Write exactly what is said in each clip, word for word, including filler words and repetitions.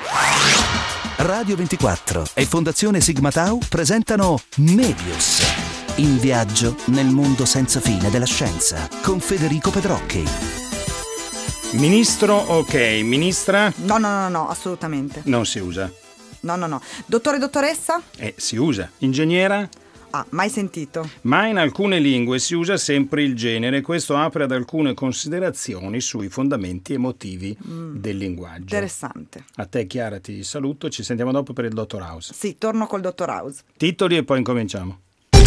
Radio ventiquattro e Fondazione Sigma Tau presentano Medius, in viaggio nel mondo senza fine della scienza, con Federico Pedrocchi. Ministro, ok. Ministra? No, no, no, no, assolutamente. Non si usa. No, no, no. Dottore, dottoressa? Eh, si usa. Ingegnera? Ah, mai sentito. Ma in alcune lingue si usa sempre il genere. Questo apre ad alcune considerazioni sui fondamenti emotivi mm. del linguaggio. Interessante. A te, Chiara, ti saluto. Ci sentiamo dopo per il Dottor House. Sì, torno col Dottor House. Titoli e poi incominciamo.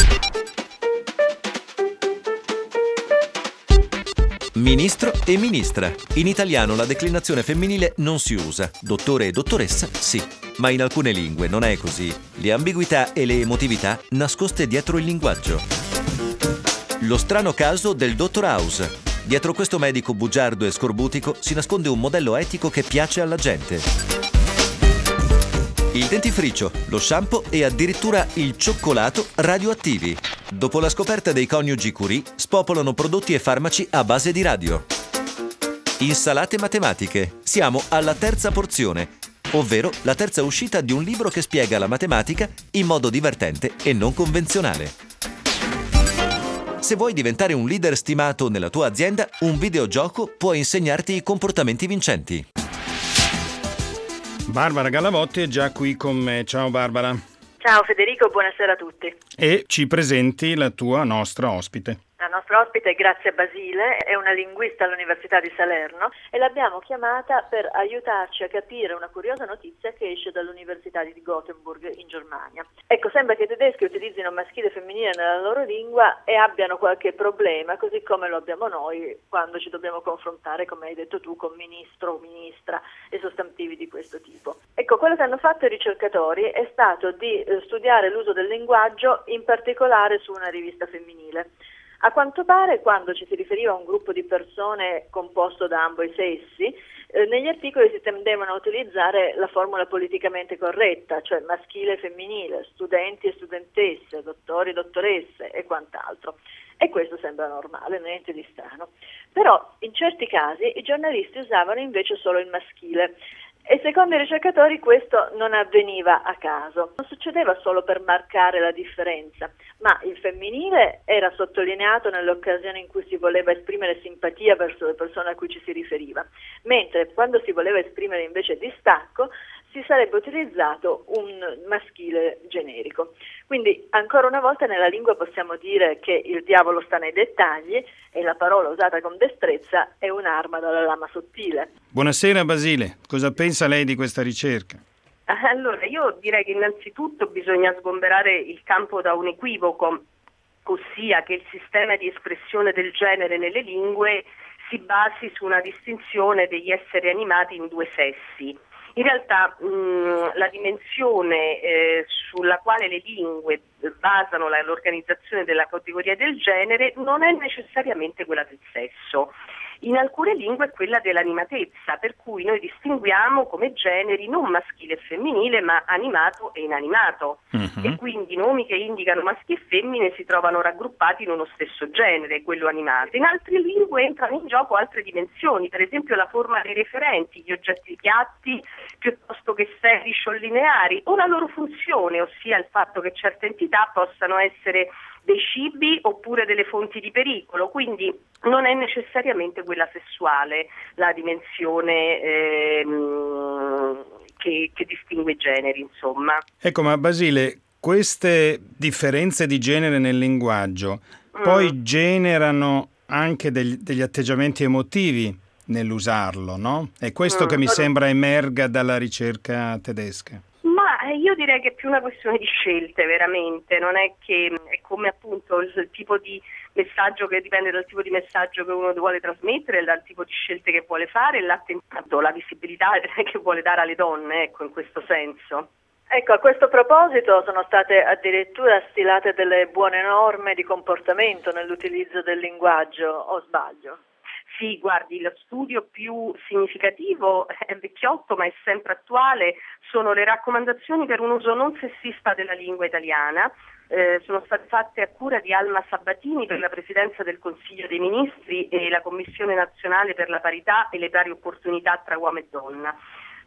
Ministro e ministra. In italiano la declinazione femminile non si usa. Dottore e dottoressa, sì. Ma in alcune lingue non è così. Le ambiguità e le emotività nascoste dietro il linguaggio. Lo strano caso del Dottor House. Dietro questo medico bugiardo e scorbutico si nasconde un modello etico che piace alla gente. Il dentifricio, lo shampoo e addirittura il cioccolato radioattivi. Dopo la scoperta dei coniugi Curie, spopolano prodotti e farmaci a base di radio. Insalate matematiche. Siamo alla terza porzione, ovvero la terza uscita di un libro che spiega la matematica in modo divertente e non convenzionale. Se vuoi diventare un leader stimato nella tua azienda, un videogioco può insegnarti i comportamenti vincenti. Barbara Gallavotti è già qui con me. Ciao Barbara. Ciao Federico, buonasera a tutti. E ci presenti la tua nostra ospite. La nostra ospite è Grazia Basile, è una linguista all'Università di Salerno e l'abbiamo chiamata per aiutarci a capire una curiosa notizia che esce dall'Università di Gothenburg in Germania. Ecco, sembra che i tedeschi utilizzino maschile e femminile nella loro lingua e abbiano qualche problema, così come lo abbiamo noi quando ci dobbiamo confrontare, come hai detto tu, con ministro o ministra e sostantivi di questo tipo. Ecco, quello che hanno fatto i ricercatori è stato di eh, studiare l'uso del linguaggio, in particolare su una rivista femminile. A quanto pare, quando ci si riferiva a un gruppo di persone composto da ambo i sessi, eh, negli articoli si tendevano a utilizzare la formula politicamente corretta, cioè maschile e femminile, studenti e studentesse, dottori e dottoresse e quant'altro. E questo sembra normale, niente di strano. Però, in certi casi, i giornalisti usavano invece solo il maschile. E secondo i ricercatori questo non avveniva a caso, non succedeva solo per marcare la differenza, ma il femminile era sottolineato nelle occasioni in cui si voleva esprimere simpatia verso le persone a cui ci si riferiva, mentre quando si voleva esprimere invece distacco si sarebbe utilizzato un maschile generico. Quindi ancora una volta nella lingua possiamo dire che il diavolo sta nei dettagli e la parola usata con destrezza è un'arma dalla lama sottile. Buonasera Basile, cosa pensa lei di questa ricerca? Allora, io direi che innanzitutto bisogna sgomberare il campo da un equivoco, ossia che il sistema di espressione del genere nelle lingue si basi su una distinzione degli esseri animati in due sessi. In realtà mh, la dimensione eh, sulla quale le lingue basano la, l'organizzazione della categoria del genere non è necessariamente quella del sesso. In alcune lingue è quella dell'animatezza, per cui noi distinguiamo come generi non maschile e femminile, ma animato e inanimato. Uh-huh. E quindi nomi che indicano maschi e femmine si trovano raggruppati in uno stesso genere, quello animato. In altre lingue entrano in gioco altre dimensioni, per esempio la forma dei referenti, gli oggetti piatti piuttosto che serici o lineari, o la loro funzione, ossia il fatto che certe entità possano essere dei cibi oppure delle fonti di pericolo, quindi non è necessariamente quella sessuale la dimensione ehm, che, che distingue i generi, insomma. Ecco, ma Basile, queste differenze di genere nel linguaggio mm. poi generano anche degli, degli atteggiamenti emotivi nell'usarlo, no? È questo mm. che mi sembra emerga dalla ricerca tedesca. Io direi che è più una questione di scelte, veramente, non è che è come appunto il, il tipo di messaggio che dipende dal tipo di messaggio che uno vuole trasmettere, dal tipo di scelte che vuole fare, l'attentato, la visibilità che vuole dare alle donne, ecco, in questo senso. Ecco, a questo proposito sono state addirittura stilate delle buone norme di comportamento nell'utilizzo del linguaggio, o sbaglio? Sì, guardi, lo studio più significativo è vecchiotto ma è sempre attuale, sono le raccomandazioni per un uso non sessista della lingua italiana, eh, sono state fatte a cura di Alma Sabatini per la Presidenza del Consiglio dei Ministri e la Commissione Nazionale per la Parità e le Pari Opportunità tra Uomo e Donna.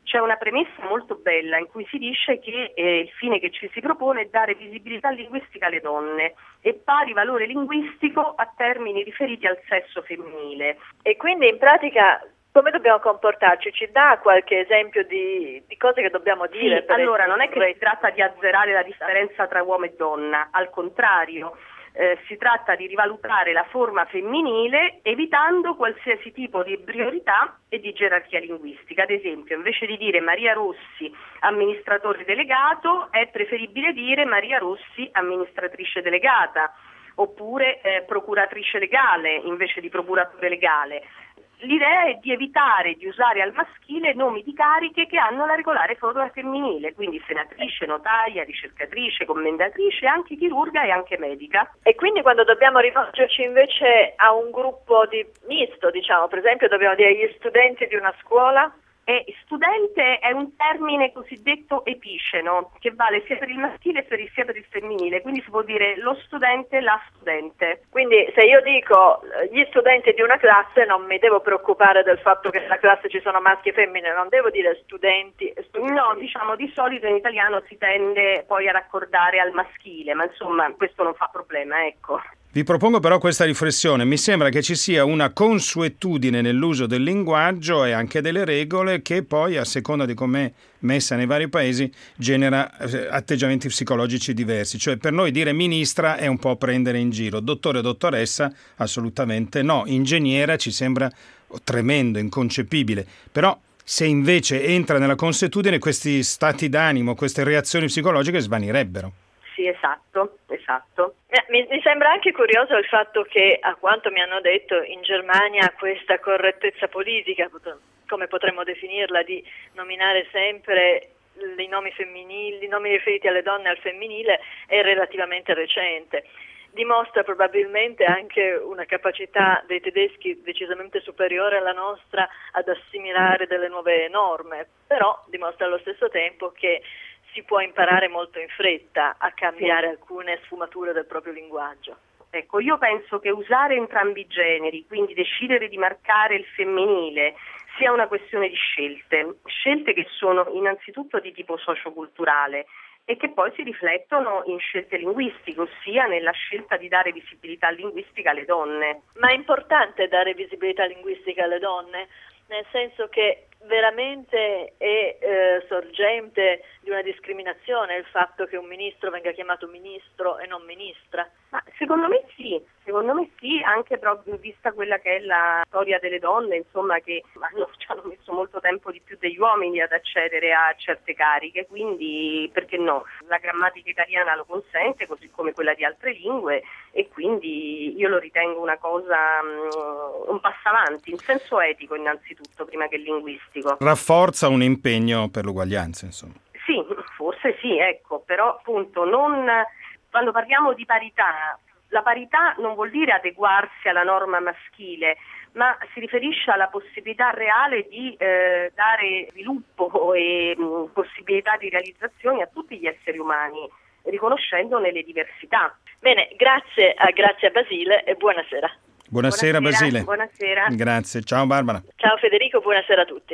c'è una premessa molto bella in cui si dice che eh, il fine che ci si propone è dare visibilità linguistica alle donne e pari valore linguistico a termini riferiti al sesso femminile. E quindi in pratica come dobbiamo comportarci? Ci dà qualche esempio di, di cose che dobbiamo dire? Sì, per allora non è che corretti? si tratta di azzerare la differenza tra uomo e donna, al contrario. Eh, si tratta di rivalutare la forma femminile evitando qualsiasi tipo di priorità e di gerarchia linguistica. Ad esempio, invece di dire Maria Rossi amministratore delegato, è preferibile dire Maria Rossi amministratrice delegata, oppure eh, procuratrice legale invece di procuratore legale. L'idea è di evitare di usare al maschile nomi di cariche che hanno la regolare forma femminile, quindi senatrice, notaia, ricercatrice, commendatrice, anche chirurga e anche medica. E quindi quando dobbiamo rivolgerci invece a un gruppo di misto, diciamo, per esempio dobbiamo dire gli studenti di una scuola? E studente è un termine cosiddetto epiceno, che vale sia per il maschile sia per il femminile, quindi si può dire lo studente, la studente. Quindi se io dico gli studenti di una classe non mi devo preoccupare del fatto che nella classe ci sono maschi e femmine, non devo dire studenti e studenti. No, diciamo di solito in italiano si tende poi a raccordare al maschile, ma insomma questo non fa problema, ecco. Vi propongo però questa riflessione. Mi sembra che ci sia una consuetudine nell'uso del linguaggio e anche delle regole che poi, a seconda di com'è messa nei vari paesi, genera atteggiamenti psicologici diversi. Cioè per noi dire ministra è un po' prendere in giro, dottore o dottoressa assolutamente no, ingegnera ci sembra tremendo, inconcepibile. Però se invece entra nella consuetudine questi stati d'animo, queste reazioni psicologiche svanirebbero. Sì, esatto, esatto. Eh, mi, mi sembra anche curioso il fatto che, a quanto mi hanno detto, in Germania questa correttezza politica, come potremmo definirla, di nominare sempre i nomi femminili, i nomi riferiti alle donne al femminile, è relativamente recente. Dimostra probabilmente anche una capacità dei tedeschi decisamente superiore alla nostra ad assimilare delle nuove norme, però dimostra allo stesso tempo che si può imparare molto in fretta a cambiare sì. alcune sfumature del proprio linguaggio. Ecco, io penso che usare entrambi i generi, quindi decidere di marcare il femminile, sia una questione di scelte, scelte che sono innanzitutto di tipo socioculturale e che poi si riflettono in scelte linguistiche, ossia nella scelta di dare visibilità linguistica alle donne. Ma è importante dare visibilità linguistica alle donne? Nel senso che veramente è eh, sorgente di una discriminazione il fatto che un ministro venga chiamato ministro e non ministra? Ma secondo me sì, secondo me sì, anche proprio vista quella che è la storia delle donne, insomma, che hanno, ci hanno messo molto tempo di più degli uomini ad accedere a certe cariche, quindi perché no? La grammatica italiana lo consente, così come quella di altre lingue, e quindi io lo ritengo una cosa, um, un passo avanti, in senso etico innanzitutto, prima che linguistico. Rafforza un impegno per l'uguaglianza, insomma. Sì, forse sì, ecco, però appunto non... Quando parliamo di parità, la parità non vuol dire adeguarsi alla norma maschile, ma si riferisce alla possibilità reale di eh, dare sviluppo e mh, possibilità di realizzazione a tutti gli esseri umani, riconoscendone le diversità. Bene, grazie a, grazie a Basile e buonasera. Buonasera, buonasera Basile. Buonasera. Grazie, ciao Barbara. Ciao Federico, buonasera a tutti.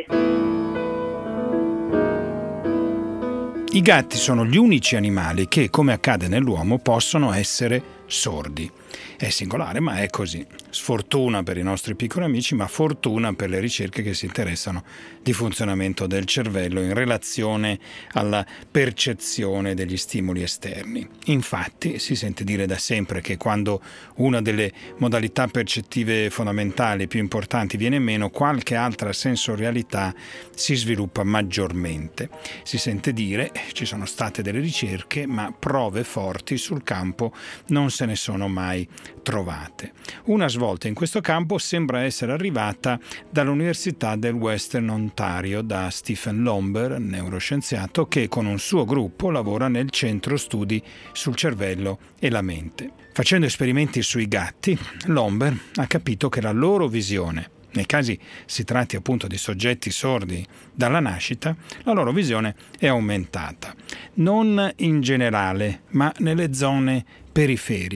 I gatti sono gli unici animali che, come accade nell'uomo, possono essere sordi. È singolare, ma è così. Sfortuna per i nostri piccoli amici, ma fortuna per le ricerche che si interessano di funzionamento del cervello in relazione alla percezione degli stimoli esterni. Infatti, si sente dire da sempre che quando una delle modalità percettive fondamentali più importanti viene meno, qualche altra sensorialità si sviluppa maggiormente. Si sente dire, ci sono state delle ricerche, ma prove forti sul campo non se ne sono mai trovate. Una svolta in questo campo sembra essere arrivata dall'Università del Western Ontario da Stephen Lomber, neuroscienziato che con un suo gruppo lavora nel centro studi sul cervello e la mente. Facendo esperimenti sui gatti, Lomber ha capito che la loro visione, nei casi si tratti appunto di soggetti sordi dalla nascita, la loro visione è aumentata. Non in generale, ma nelle zone periferiche.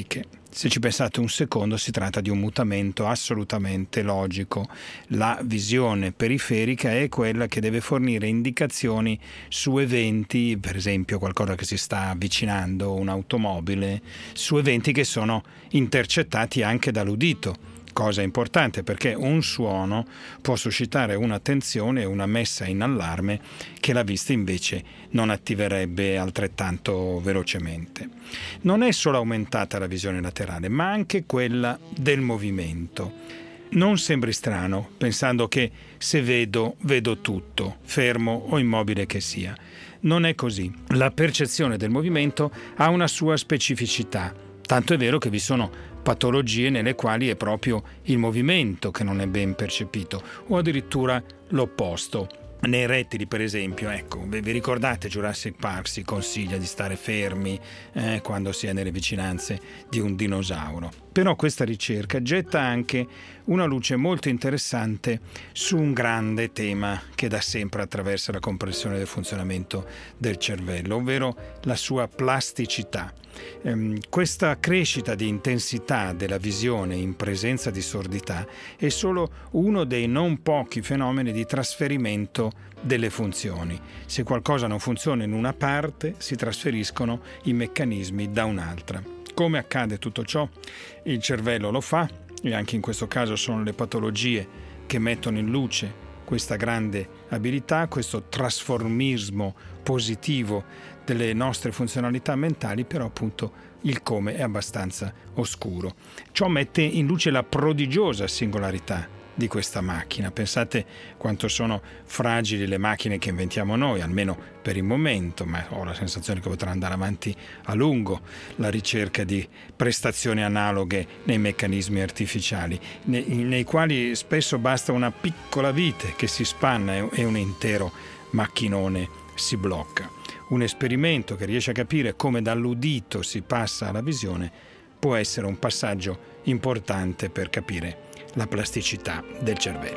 Se ci pensate un secondo, si tratta di un mutamento assolutamente logico. La visione periferica è quella che deve fornire indicazioni su eventi, per esempio qualcosa che si sta avvicinando, un'automobile, su eventi che sono intercettati anche dall'udito. Cosa importante, perché un suono può suscitare un'attenzione e una messa in allarme che la vista invece non attiverebbe altrettanto velocemente. Non è solo aumentata la visione laterale, ma anche quella del movimento. Non sembri strano, pensando che se vedo, vedo tutto, fermo o immobile che sia. Non è così. La percezione del movimento ha una sua specificità, tanto è vero che vi sono patologie nelle quali è proprio il movimento che non è ben percepito, o addirittura l'opposto. Nei rettili, per esempio, ecco, vi ricordate Jurassic Park si consiglia di stare fermi eh, quando si è nelle vicinanze di un dinosauro. Però questa ricerca getta anche una luce molto interessante su un grande tema che da sempre attraversa la comprensione del funzionamento del cervello, ovvero la sua plasticità. Ehm, questa crescita di intensità della visione in presenza di sordità è solo uno dei non pochi fenomeni di trasferimento delle funzioni. Se qualcosa non funziona in una parte, si trasferiscono i meccanismi da un'altra. Come accade tutto ciò? Il cervello lo fa, e anche in questo caso sono le patologie che mettono in luce questa grande abilità, questo trasformismo positivo delle nostre funzionalità mentali, però appunto il come è abbastanza oscuro. Ciò mette in luce la prodigiosa singolarità di questa macchina. Pensate quanto sono fragili le macchine che inventiamo noi, almeno per il momento, ma ho la sensazione che potrà andare avanti a lungo la ricerca di prestazioni analoghe nei meccanismi artificiali, nei, nei quali spesso basta una piccola vite che si spanna e un intero macchinone si blocca. Un esperimento che riesce a capire come dall'udito si passa alla visione può essere un passaggio importante per capire la plasticità del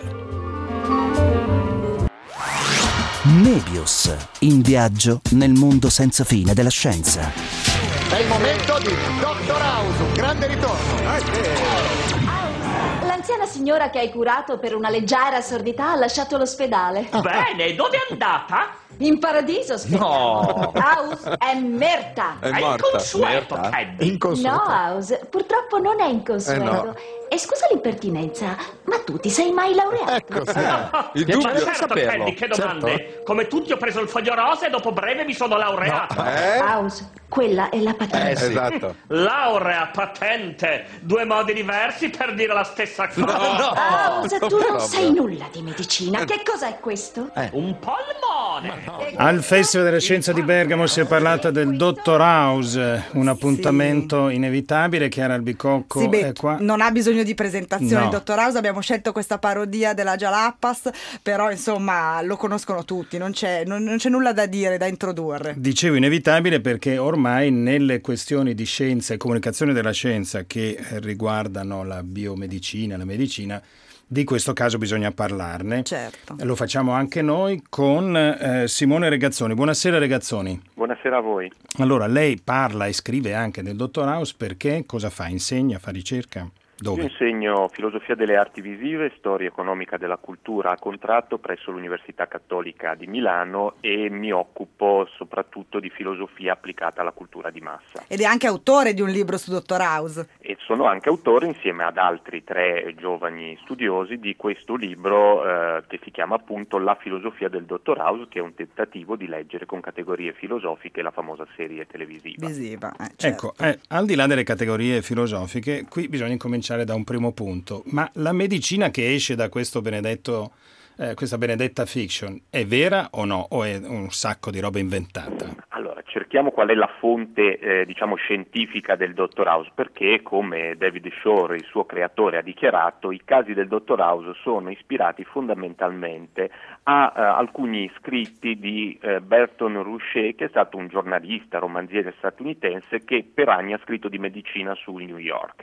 cervello. Nebius, in viaggio nel mondo senza fine della scienza. È il momento di Doctor House, un grande ritorno. L'anziana signora che hai curato per una leggera sordità ha lasciato l'ospedale. Bene, dove è andata? In paradiso, speriamo. No. House è merta. È È morta. inconsueto, Merta? Teddy. Inconsueto. No, House, purtroppo non è inconsueto. Eh, no. E scusa l'impertinenza, ma tu ti sei mai laureato? Ecco, sì. Il Ma dubbio di certo, saperlo. Teddy, che domande? Certo. Come tutti ho preso il foglio rosa e dopo breve mi sono laureato. Eh? House, quella è la patente. Eh, sì. Esatto. Laurea, patente, due modi diversi per dire la stessa cosa. No. House, tu proprio. non sai nulla di medicina. Che cos'è questo? Un polmone. Al Festival della Scienza di Bergamo si è parlato del Dottor House, un appuntamento inevitabile. Chiara Albicocco Sì, beh, è qua. non ha bisogno di presentazione No. il Dottor House, abbiamo scelto questa parodia della Jalapas, però insomma lo conoscono tutti, non c'è, non, non c'è nulla da dire, da introdurre. Dicevo inevitabile perché ormai nelle questioni di scienza e comunicazione della scienza che riguardano la biomedicina, la medicina, di questo caso bisogna parlarne. Certo. Lo facciamo anche noi con eh, Simone Regazzoni. Buonasera Regazzoni. Buonasera a voi. Allora, lei parla e scrive anche del Dottor House perché cosa fa? Insegna, fa ricerca? Dove? Io insegno filosofia delle arti visive, storia economica della cultura a contratto presso l'Università Cattolica di Milano e mi occupo soprattutto di filosofia applicata alla cultura di massa. Ed è anche autore di un libro su Dottor House. E sono anche autore, insieme ad altri tre giovani studiosi, di questo libro eh, che si chiama appunto La filosofia del Dottor House, che è un tentativo di leggere con categorie filosofiche la famosa serie televisiva. Visiva. Eh, certo. Ecco, eh, al di là delle categorie filosofiche, qui bisogna incominciare da un primo punto. Ma la medicina che esce da questo benedetto, eh, questa benedetta fiction, è vera o no? O è un sacco di roba inventata? Allora, cerchiamo qual è la fonte, eh, diciamo, scientifica del Dottor House, perché, come David Shore, il suo creatore, ha dichiarato, i casi del Dottor House sono ispirati fondamentalmente a uh, alcuni scritti di uh, Berton Ruchet, che è stato un giornalista, romanziere statunitense, che per anni ha scritto di medicina sul New Yorker.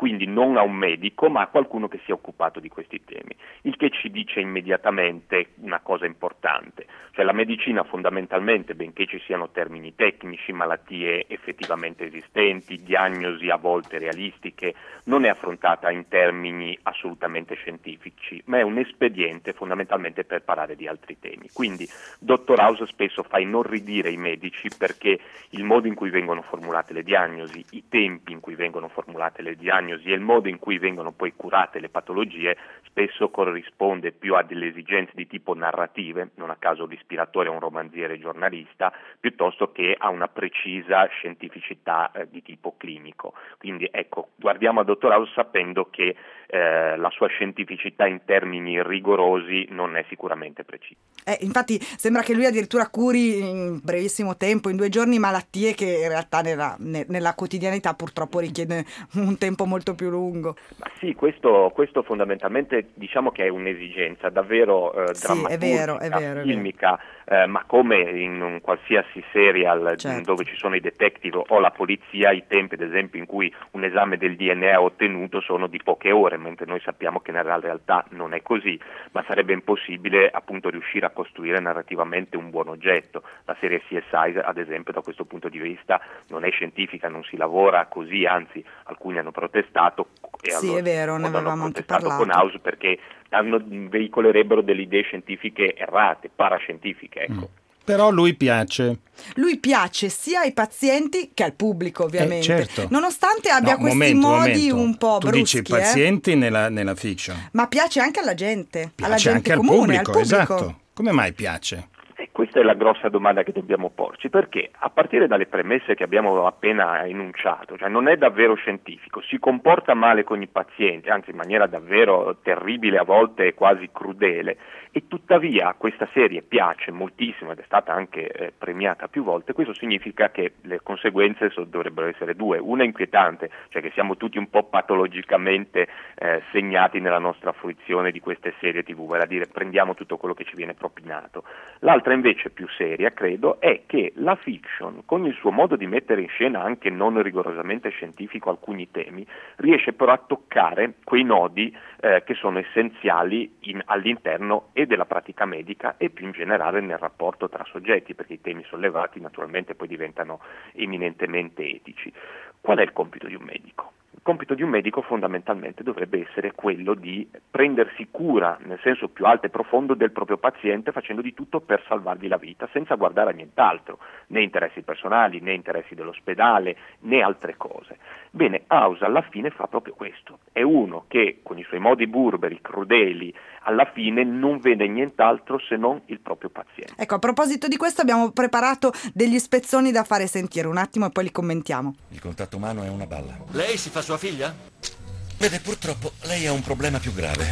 quindi non a un medico ma a qualcuno che sia occupato di questi temi, il che ci dice immediatamente una cosa importante, cioè la medicina fondamentalmente, benché ci siano termini tecnici, malattie effettivamente esistenti, diagnosi a volte realistiche, non è affrontata in termini assolutamente scientifici, ma è un espediente fondamentalmente per parlare di altri temi. Quindi dottor House spesso fa inorridire i medici perché il modo in cui vengono formulate le diagnosi, i tempi in cui vengono formulate le diagnosi e il modo in cui vengono poi curate le patologie spesso corrisponde più a delle esigenze di tipo narrative, non a caso l'ispiratore è un romanziere giornalista, piuttosto che a una precisa scientificità eh, di tipo clinico. Quindi ecco, guardiamo a dottor House sapendo che eh, la sua scientificità in termini rigorosi non è sicuramente precisa. Eh, infatti sembra che lui addirittura curi in brevissimo tempo, in due giorni, malattie che in realtà nella, ne, nella quotidianità purtroppo richiede un tempo molto più lungo. Ma sì, questo, questo fondamentalmente diciamo che è un'esigenza davvero eh, sì, drammaturgica, è vero, è vero, filmica, eh, ma come in un qualsiasi serial certo. dove ci sono i detective o la polizia, i tempi ad esempio in cui un esame del D N A ottenuto sono di poche ore, mentre noi sappiamo che nella realtà non è così, ma sarebbe impossibile appunto riuscire a costruire narrativamente un buon oggetto. La serie C S I ad esempio da questo punto di vista non è scientifica, non si lavora così, anzi alcuni hanno protestato e sì, allora, è vero, ne avevamo anche parlato con House perché hanno, veicolerebbero delle idee scientifiche errate, parascientifiche, ecco. Mm. Però lui piace. Lui piace sia ai pazienti che al pubblico, ovviamente. Eh, certo. Nonostante abbia no, questi momento, modi momento. un po' tu bruschi. Tu dici pazienti eh? nella, nella fiction. Ma piace anche alla gente. Piace alla gente anche comune, al, pubblico, al pubblico, esatto. Come mai piace? E questa è la grossa domanda che dobbiamo porci, perché a partire dalle premesse che abbiamo appena enunciato, cioè non è davvero scientifico, si comporta male con i pazienti, anzi in maniera davvero terribile, a volte quasi crudele, e tuttavia questa serie piace moltissimo ed è stata anche eh, premiata più volte. Questo significa che le conseguenze so, dovrebbero essere due: una inquietante, cioè che siamo tutti un po' patologicamente eh, segnati nella nostra fruizione di queste serie tivù, vale a dire prendiamo tutto quello che ci viene propinato. L'altra invece più seria, credo, è che la fiction, con il suo modo di mettere in scena anche non rigorosamente scientifico alcuni temi, riesce però a toccare quei nodi eh, che sono essenziali in, all'interno e della pratica medica e più in generale nel rapporto tra soggetti, perché i temi sollevati naturalmente poi diventano eminentemente etici. Qual è il compito di un medico? Il compito di un medico fondamentalmente dovrebbe essere quello di prendersi cura, nel senso più alto e profondo, del proprio paziente, facendo di tutto per salvargli la vita, senza guardare a nient'altro, né interessi personali, né interessi dell'ospedale, né altre cose. Bene, House alla fine fa proprio questo. È uno che con i suoi modi burberi, crudeli, alla fine non vede nient'altro se non il proprio paziente. Ecco, a proposito di questo abbiamo preparato degli spezzoni da fare sentire un attimo e poi li commentiamo. Il contatto umano è una balla. Lei si fa sua figlia? Vede, purtroppo lei ha un problema più grave.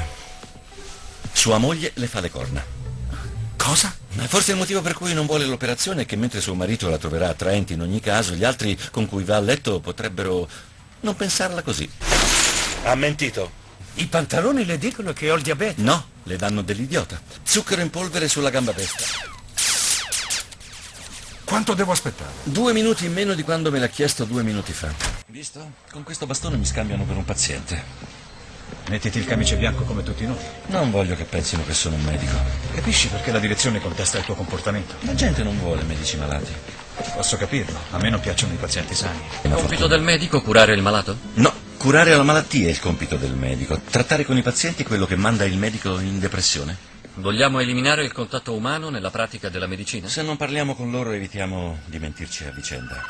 Sua moglie le fa le corna. Cosa? Forse il motivo per cui non vuole l'operazione è che mentre suo marito la troverà attraente in ogni caso, gli altri con cui va a letto potrebbero non pensarla così. Ha mentito. I pantaloni le dicono che ho il diabete. No, le danno dell'idiota. Zucchero in polvere sulla gamba destra. Quanto devo aspettare? Due minuti in meno di quando me l'ha chiesto due minuti fa. Visto? Con questo bastone mi scambiano per un paziente. Mettiti il camice bianco come tutti noi. Non voglio che pensino che sono un medico. Capisci perché la direzione contesta il tuo comportamento? La gente non vuole medici malati. Posso capirlo, a me non piacciono i pazienti sani. È compito del medico curare il malato? No, curare la malattia è il compito del medico. Trattare con i pazienti è quello che manda il medico in depressione. Vogliamo eliminare il contatto umano nella pratica della medicina? Se non parliamo con loro evitiamo di mentirci a vicenda.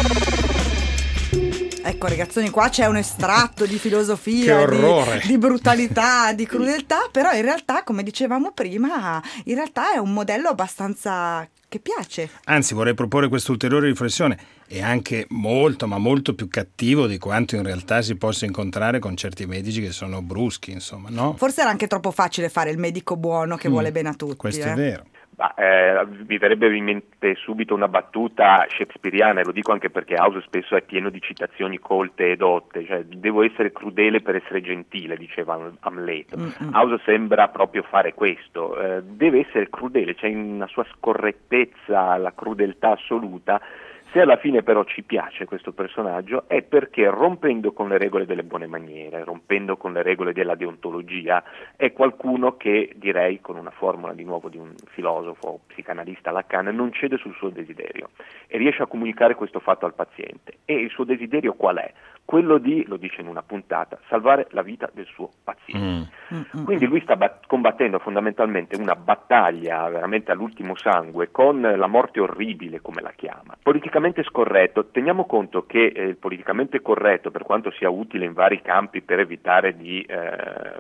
Ecco ragazzoni, qua c'è un estratto di filosofia, che orrore. Di, di brutalità, di crudeltà, però in realtà, come dicevamo prima, in realtà è un modello abbastanza che piace. Anzi, vorrei proporre questa ulteriore riflessione. È anche molto, ma molto più cattivo di quanto in realtà si possa incontrare con certi medici che sono bruschi, insomma, no? Forse era anche troppo facile fare il medico buono che mm, vuole bene a tutti. Questo eh. è vero. Ma, eh, mi verrebbe in mente subito una battuta shakespeariana, e lo dico anche perché House spesso è pieno di citazioni colte e dotte, cioè devo essere crudele per essere gentile, diceva Amleto. Mm-hmm. House sembra proprio fare questo, eh, deve essere crudele, c'è cioè una sua scorrettezza, la crudeltà assoluta, Se alla fine però ci piace questo personaggio è perché, rompendo con le regole delle buone maniere, rompendo con le regole della deontologia, è qualcuno che, direi con una formula di nuovo di un filosofo psicanalista Lacan, non cede sul suo desiderio e riesce a comunicare questo fatto al paziente. E il suo desiderio qual è? Quello di, lo dice in una puntata, salvare la vita del suo paziente. Mm. Quindi lui sta bat- combattendo fondamentalmente una battaglia veramente all'ultimo sangue con la morte orribile, come la chiama. Politicamente scorretto, teniamo conto che eh, il politicamente corretto, per quanto sia utile in vari campi per evitare di eh,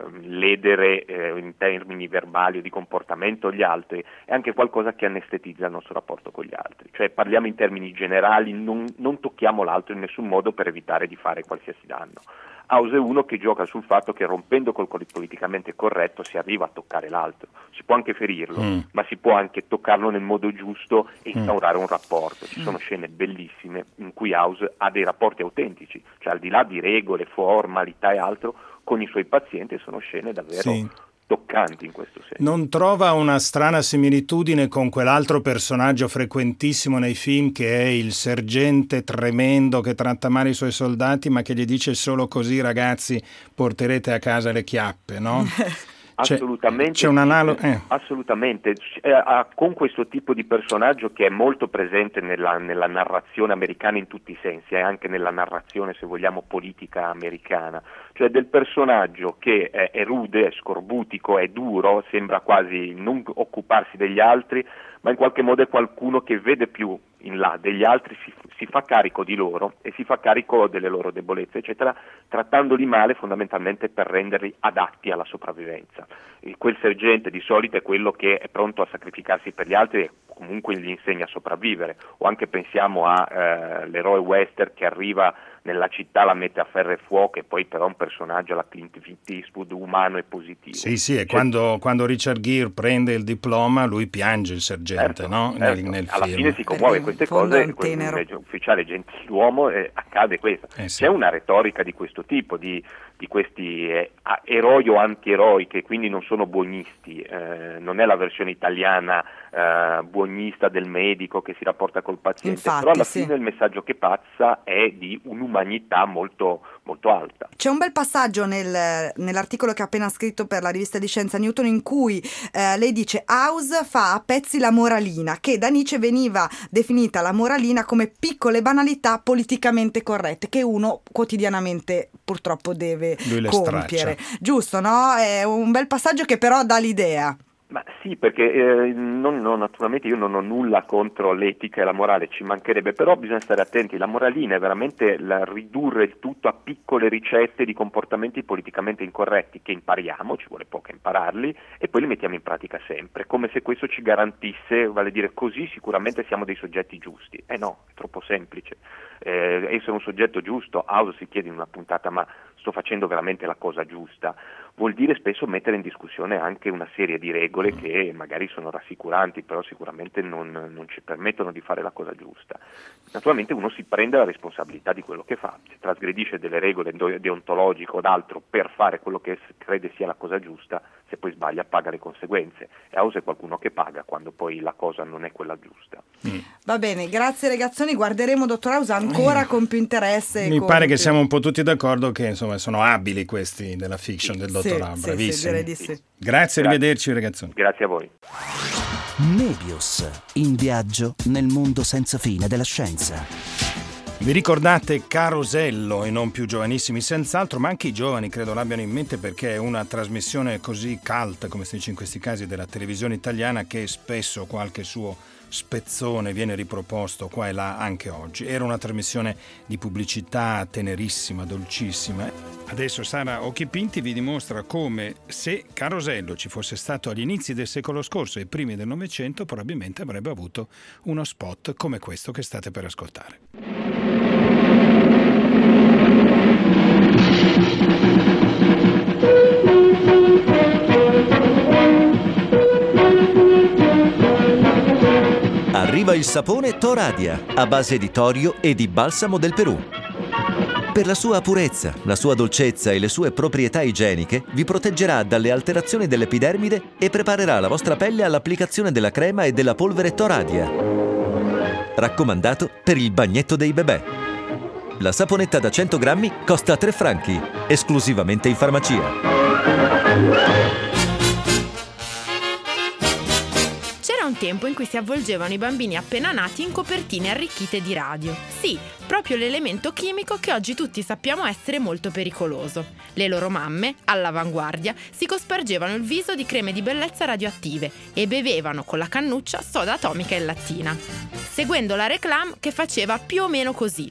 ledere eh, in termini verbali o di comportamento gli altri, è anche qualcosa che anestetizza il nostro rapporto con gli altri. Cioè parliamo in termini generali, non, non tocchiamo l'altro in nessun modo per evitare di fare qualsiasi danno. House è uno che gioca sul fatto che rompendo col politicamente corretto si arriva a toccare l'altro, si può anche ferirlo, mm. ma si può anche toccarlo nel modo giusto e instaurare mm. un rapporto. Ci sono scene bellissime in cui House ha dei rapporti autentici, cioè al di là di regole, formalità e altro, con i suoi pazienti. Sono scene davvero sì. toccanti in questo senso. Non trova una strana similitudine con quell'altro personaggio frequentissimo nei film che è il sergente tremendo che tratta male i suoi soldati ma che gli dice solo così ragazzi porterete a casa le chiappe, no? Assolutamente, c'è un analo- eh. assolutamente. Eh, con questo tipo di personaggio che è molto presente nella, nella narrazione americana in tutti i sensi, e eh, anche nella narrazione, se vogliamo, politica americana, cioè del personaggio che è, è rude, è scorbutico, è duro, sembra quasi non occuparsi degli altri, ma in qualche modo è qualcuno che vede più in là degli altri, si, si fa carico di loro e si fa carico delle loro debolezze, eccetera, trattandoli male fondamentalmente per renderli adatti alla sopravvivenza. E quel sergente di solito è quello che è pronto a sacrificarsi per gli altri e comunque gli insegna a sopravvivere, o anche pensiamo all'eroe eh, western che arriva nella città, la mette a ferro e fuoco e poi però un personaggio alla Clint Eastwood umano e positivo. Sì, sì, e cioè, quando, quando Richard Gere prende il diploma lui piange il sergente, certo, no? Certo. Nel, nel alla film. fine si commuove queste cose, un ufficiale gentiluomo, eh, accade questo. Eh sì. C'è una retorica di questo tipo, di, di questi eh, eroi o antieroi che quindi non sono buonisti, eh, non è la versione italiana eh, buonista del medico che si rapporta col paziente. Infatti, però alla sì. fine il messaggio che passa è di un'umanità molto, molto alta. C'è un bel passaggio nel, nell'articolo che ha appena scritto per la rivista di Scienza Newton in cui eh, lei dice House fa a pezzi la moralina, che da Nietzsche veniva definita la moralina come piccole banalità politicamente corrette che uno quotidianamente purtroppo deve compiere. Straccia. Giusto, no? È un bel passaggio che però dà l'idea. Ma sì, perché eh, non, non, naturalmente io non ho nulla contro l'etica e la morale, ci mancherebbe, però bisogna stare attenti. La moralina è veramente la, ridurre il tutto a piccole ricette di comportamenti politicamente incorretti che impariamo, ci vuole poco a impararli, e poi li mettiamo in pratica sempre, come se questo ci garantisse, vale a dire così sicuramente siamo dei soggetti giusti. Eh no, è troppo semplice. Eh, essere un soggetto giusto, House si chiede in una puntata, ma sto facendo veramente la cosa giusta? Vuol dire spesso mettere in discussione anche una serie di regole che magari sono rassicuranti, però sicuramente non, non ci permettono di fare la cosa giusta. Naturalmente uno si prende la responsabilità di quello che fa, se trasgredisce delle regole deontologiche o d'altro per fare quello che crede sia la cosa giusta, se poi sbaglia paga le conseguenze. E House è qualcuno che paga quando poi la cosa non è quella giusta. Mm. Va bene, grazie ragazzoni, guarderemo Dottor House ancora mm. con più interesse. Mi con pare più... che siamo un po' tutti d'accordo che insomma sono abili questi della fiction sì, del Dottor sì, House, bravissimi. Sì, direi di sì. Grazie, Grazie, arrivederci ragazzoni. Grazie a voi. Nebius, in viaggio nel mondo senza fine della scienza. Vi ricordate Carosello, e non più giovanissimi senz'altro, ma anche i giovani credo l'abbiano in mente perché è una trasmissione così cult, come si dice in questi casi, della televisione italiana, che spesso qualche suo spezzone viene riproposto qua e là anche oggi. Era una trasmissione di pubblicità tenerissima, dolcissima. Adesso Sara Occhipinti vi dimostra come se Carosello ci fosse stato agli inizi del secolo scorso e ai primi del Novecento probabilmente avrebbe avuto uno spot come questo che state per ascoltare. Arriva il sapone Toradia, a base di torio e di balsamo del Perù. Per la sua purezza, la sua dolcezza e le sue proprietà igieniche, vi proteggerà dalle alterazioni dell'epidermide e preparerà la vostra pelle all'applicazione della crema e della polvere Toradia. raccomandato per il bagnetto dei bebè. La saponetta da cento grammi costa tre franchi, esclusivamente in farmacia. C'era un tempo in cui si avvolgevano i bambini appena nati in copertine arricchite di radio. Sì, proprio l'elemento chimico che oggi tutti sappiamo essere molto pericoloso. Le loro mamme, all'avanguardia, si cospargevano il viso di creme di bellezza radioattive e bevevano con la cannuccia soda atomica in lattina, seguendo la reclame che faceva più o meno così.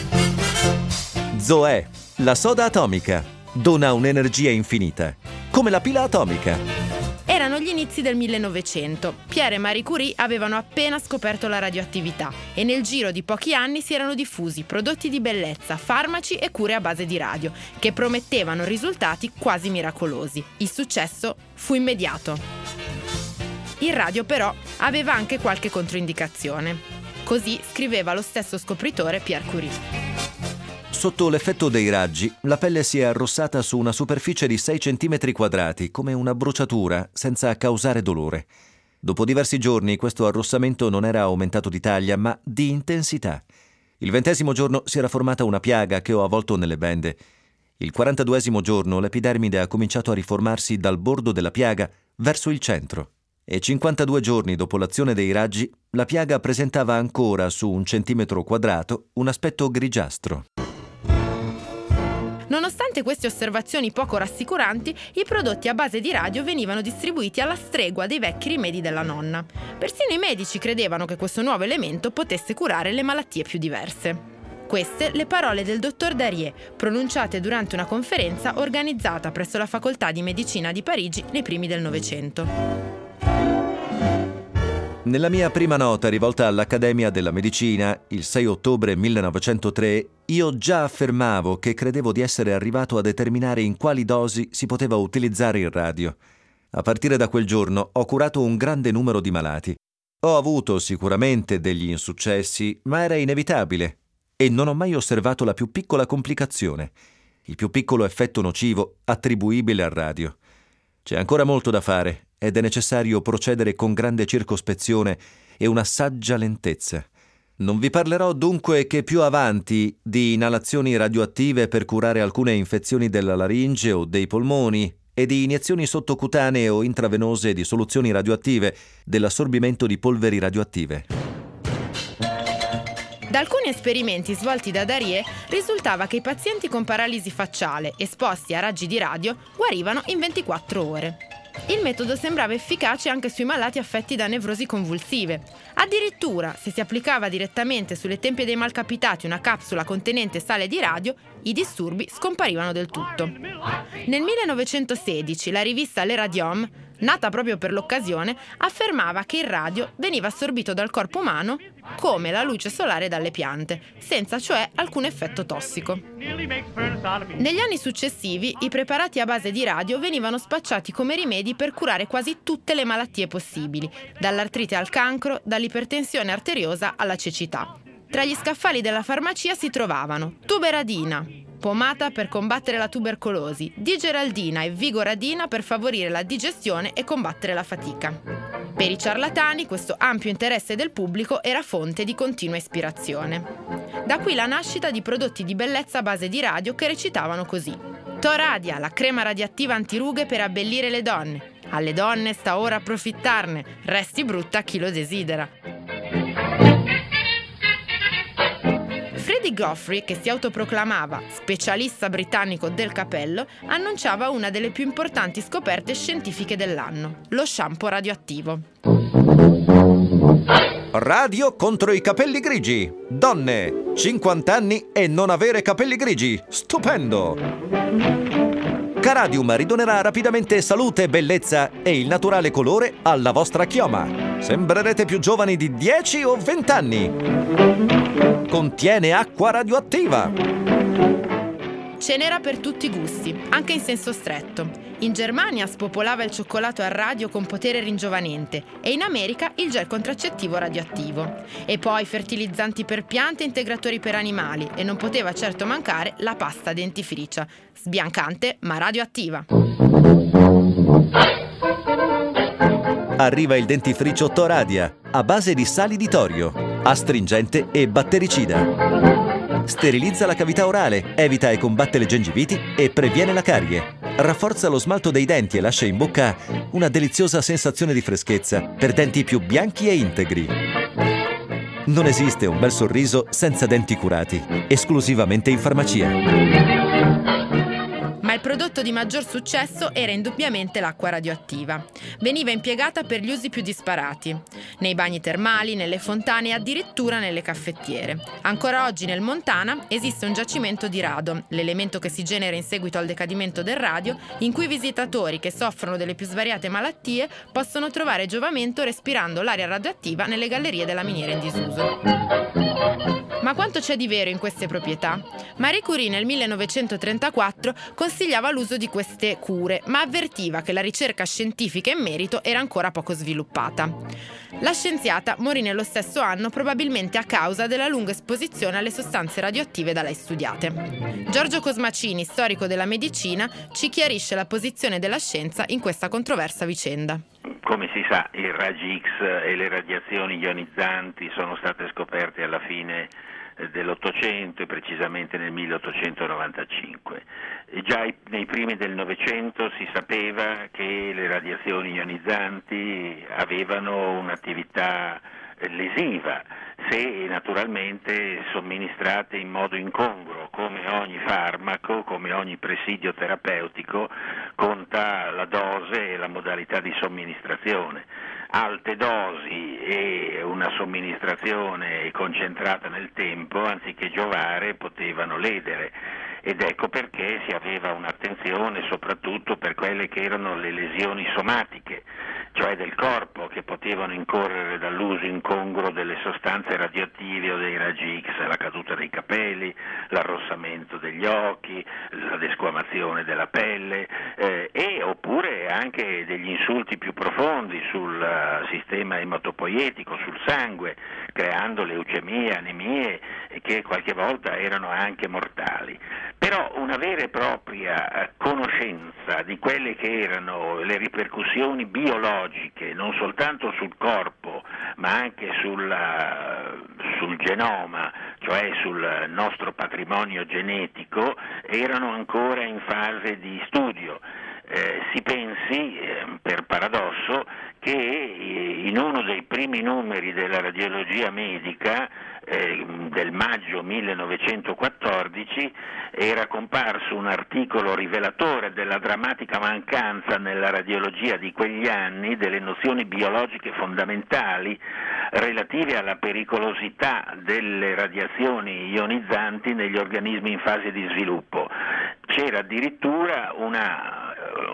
Zoè, la soda atomica, dona un'energia infinita, come la pila atomica. Erano gli inizi del millenovecento. Pierre e Marie Curie avevano appena scoperto la radioattività e nel giro di pochi anni si erano diffusi prodotti di bellezza, farmaci e cure a base di radio che promettevano risultati quasi miracolosi. Il successo fu immediato. Il radio però aveva anche qualche controindicazione. Così scriveva lo stesso scopritore Pierre Curie. Sotto l'effetto dei raggi, la pelle si è arrossata su una superficie di sei centimetri quadrati, come una bruciatura, senza causare dolore. Dopo diversi giorni questo arrossamento non era aumentato di taglia, ma di intensità. Il ventesimo giorno si era formata una piaga che ho avvolto nelle bende. Il quarantaduesimo giorno l'epidermide ha cominciato a riformarsi dal bordo della piaga verso il centro. E cinquantadue giorni dopo l'azione dei raggi, la piaga presentava ancora su un centimetro quadrato un aspetto grigiastro. Nonostante queste osservazioni poco rassicuranti, i prodotti a base di radio venivano distribuiti alla stregua dei vecchi rimedi della nonna. Persino i medici credevano che questo nuovo elemento potesse curare le malattie più diverse. Queste le parole del dottor Darié, pronunciate durante una conferenza organizzata presso la Facoltà di Medicina di Parigi nei primi del Novecento. Nella mia prima nota rivolta all'Accademia della Medicina, il sei ottobre millenovecentotre, io già affermavo che credevo di essere arrivato a determinare in quali dosi si poteva utilizzare il radio. A partire da quel giorno ho curato un grande numero di malati. Ho avuto sicuramente degli insuccessi, ma era inevitabile. E non ho mai osservato la più piccola complicazione, il più piccolo effetto nocivo attribuibile al radio. C'è ancora molto da fare ed è necessario procedere con grande circospezione e una saggia lentezza. Non vi parlerò dunque che più avanti di inalazioni radioattive per curare alcune infezioni della laringe o dei polmoni e di iniezioni sottocutanee o intravenose di soluzioni radioattive, dell'assorbimento di polveri radioattive. Da alcuni esperimenti svolti da Darié risultava che i pazienti con paralisi facciale esposti a raggi di radio guarivano in ventiquattro ore. Il metodo sembrava efficace anche sui malati affetti da nevrosi convulsive. Addirittura, se si applicava direttamente sulle tempie dei malcapitati una capsula contenente sale di radio, i disturbi scomparivano del tutto. Nel millenovecentosedici la rivista Le Radium, nata proprio per l'occasione, affermava che il radio veniva assorbito dal corpo umano come la luce solare dalle piante, senza cioè alcun effetto tossico. Negli anni successivi i preparati a base di radio venivano spacciati come rimedi per curare quasi tutte le malattie possibili, dall'artrite al cancro, dall'ipertensione arteriosa alla cecità. Tra gli scaffali della farmacia si trovavano Tuberadina, pomata per combattere la tubercolosi, Digeraldina e Vigoradina per favorire la digestione e combattere la fatica. Per i ciarlatani questo ampio interesse del pubblico era fonte di continua ispirazione. Da qui la nascita di prodotti di bellezza a base di radio che recitavano così: Toradia, la crema radioattiva antirughe per abbellire le donne. Alle donne sta ora approfittarne, resti brutta chi lo desidera. Freddie Goffrey, che si autoproclamava specialista britannico del capello, annunciava una delle più importanti scoperte scientifiche dell'anno: lo shampoo radioattivo. Radio contro i capelli grigi. Donne, cinquanta anni e non avere capelli grigi. Stupendo! Caradium ridonerà rapidamente salute, bellezza e il naturale colore alla vostra chioma. Sembrerete più giovani di dieci o venti anni. Contiene acqua radioattiva. Ce n'era per tutti i gusti, anche in senso stretto. In Germania spopolava il cioccolato a radio con potere ringiovanente e in America il gel contraccettivo radioattivo. E poi fertilizzanti per piante e integratori per animali, e non poteva certo mancare la pasta dentifricia, sbiancante ma radioattiva. Arriva il dentifricio Toradia, a base di sali di torio. astringente e battericida. Sterilizza la cavità orale, evita e combatte le gengiviti e previene la carie. Rafforza lo smalto dei denti e lascia in bocca una deliziosa sensazione di freschezza per denti più bianchi e integri. Non esiste un bel sorriso senza denti curati, esclusivamente in farmacia. Ma il prodotto di maggior successo era indubbiamente l'acqua radioattiva. Veniva impiegata per gli usi più disparati, nei bagni termali, nelle fontane e addirittura nelle caffettiere. Ancora oggi nel Montana esiste un giacimento di radon, l'elemento che si genera in seguito al decadimento del radio, in cui i visitatori che soffrono delle più svariate malattie possono trovare giovamento respirando l'aria radioattiva nelle gallerie della miniera in disuso. Ma quanto c'è di vero in queste proprietà? Marie Curie nel millenovecentotrentaquattro consigliava l'uso di queste cure, ma avvertiva che la ricerca scientifica in merito era ancora poco sviluppata. La scienziata morì nello stesso anno probabilmente a causa della lunga esposizione alle sostanze radioattive da lei studiate. Giorgio Cosmacini, storico della medicina, ci chiarisce la posizione della scienza in questa controversa vicenda. Come si sa, i raggi X e le radiazioni ionizzanti sono state scoperte alla fine dell'Ottocento e precisamente nel milleottocentonovantacinque. Già nei primi del Novecento si sapeva che le radiazioni ionizzanti avevano un'attività lesiva se naturalmente somministrate in modo incongruo. Come ogni farmaco, come ogni presidio terapeutico, conta la dose e la modalità di somministrazione. Alte dosi e una somministrazione concentrata nel tempo, anziché giovare, potevano ledere. Ed ecco perché si aveva un'attenzione soprattutto per quelle che erano le lesioni somatiche, cioè del corpo, che potevano incorrere dall'uso incongruo delle sostanze radioattive o dei raggi X, la caduta dei capelli, l'arrossamento degli occhi, la desquamazione della pelle eh, e oppure anche degli insulti più profondi sul uh, sistema ematopoietico, sul sangue, creando leucemie, anemie che qualche volta erano anche mortali. Però una vera e propria conoscenza di quelle che erano le ripercussioni biologiche, non soltanto sul corpo, ma anche sulla, sul genoma, cioè sul nostro patrimonio genetico, erano ancora in fase di studio. Eh, si pensi, eh, per paradosso, che in uno dei primi numeri della radiologia medica eh, del maggio millenovecentoquattordici era comparso un articolo rivelatore della drammatica mancanza nella radiologia di quegli anni delle nozioni biologiche fondamentali relative alla pericolosità delle radiazioni ionizzanti negli organismi in fase di sviluppo. C'era addirittura una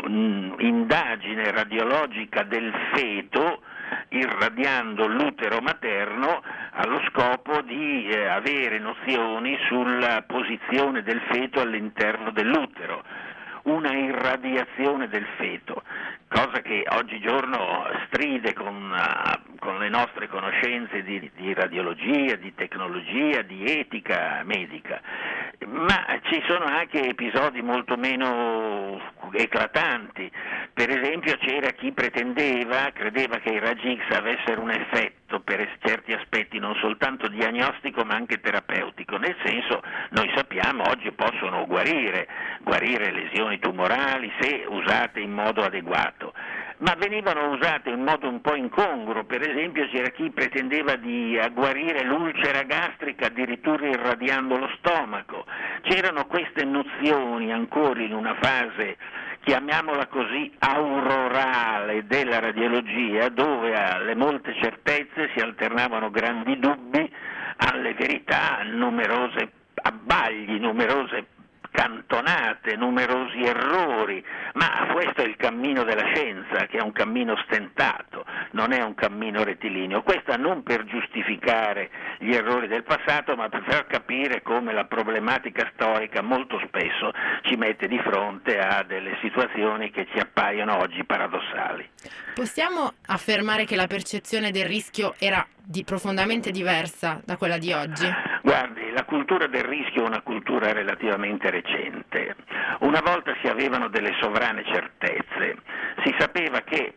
indagine radiologica del feto irradiando l'utero materno allo scopo di eh, avere nozioni sulla posizione del feto all'interno dell'utero. Una irradiazione del feto, cosa che oggigiorno stride con, uh, con le nostre conoscenze di, di radiologia, di tecnologia, di etica medica. Ma ci sono anche episodi molto meno eclatanti. Per esempio c'era chi pretendeva, credeva che i raggi X avessero un effetto per certi aspetti non soltanto diagnostico ma anche terapeutico, nel senso, noi sappiamo, oggi possono guarire, guarire lesioni tumorali se usate in modo adeguato, ma venivano usate in modo un po' incongruo. Per esempio c'era chi pretendeva di guarire l'ulcera gastrica addirittura irradiando lo stomaco. C'erano queste nozioni ancora in una fase, chiamiamola così, aurorale della radiologia, dove alle molte certezze si alternavano grandi dubbi alle verità, numerose abbagli, numerose cantonate, numerosi errori, ma questo è il cammino della scienza, che è un cammino stentato, non è un cammino rettilineo. Questo non per giustificare gli errori del passato, ma per far capire come la problematica storica molto spesso ci mette di fronte a delle situazioni che ci appaiono oggi paradossali. Possiamo affermare che la percezione del rischio era di profondamente diversa da quella di oggi? Guardi, la cultura del rischio è una cultura relativamente recente. Una volta si avevano delle sovrane certezze, si sapeva che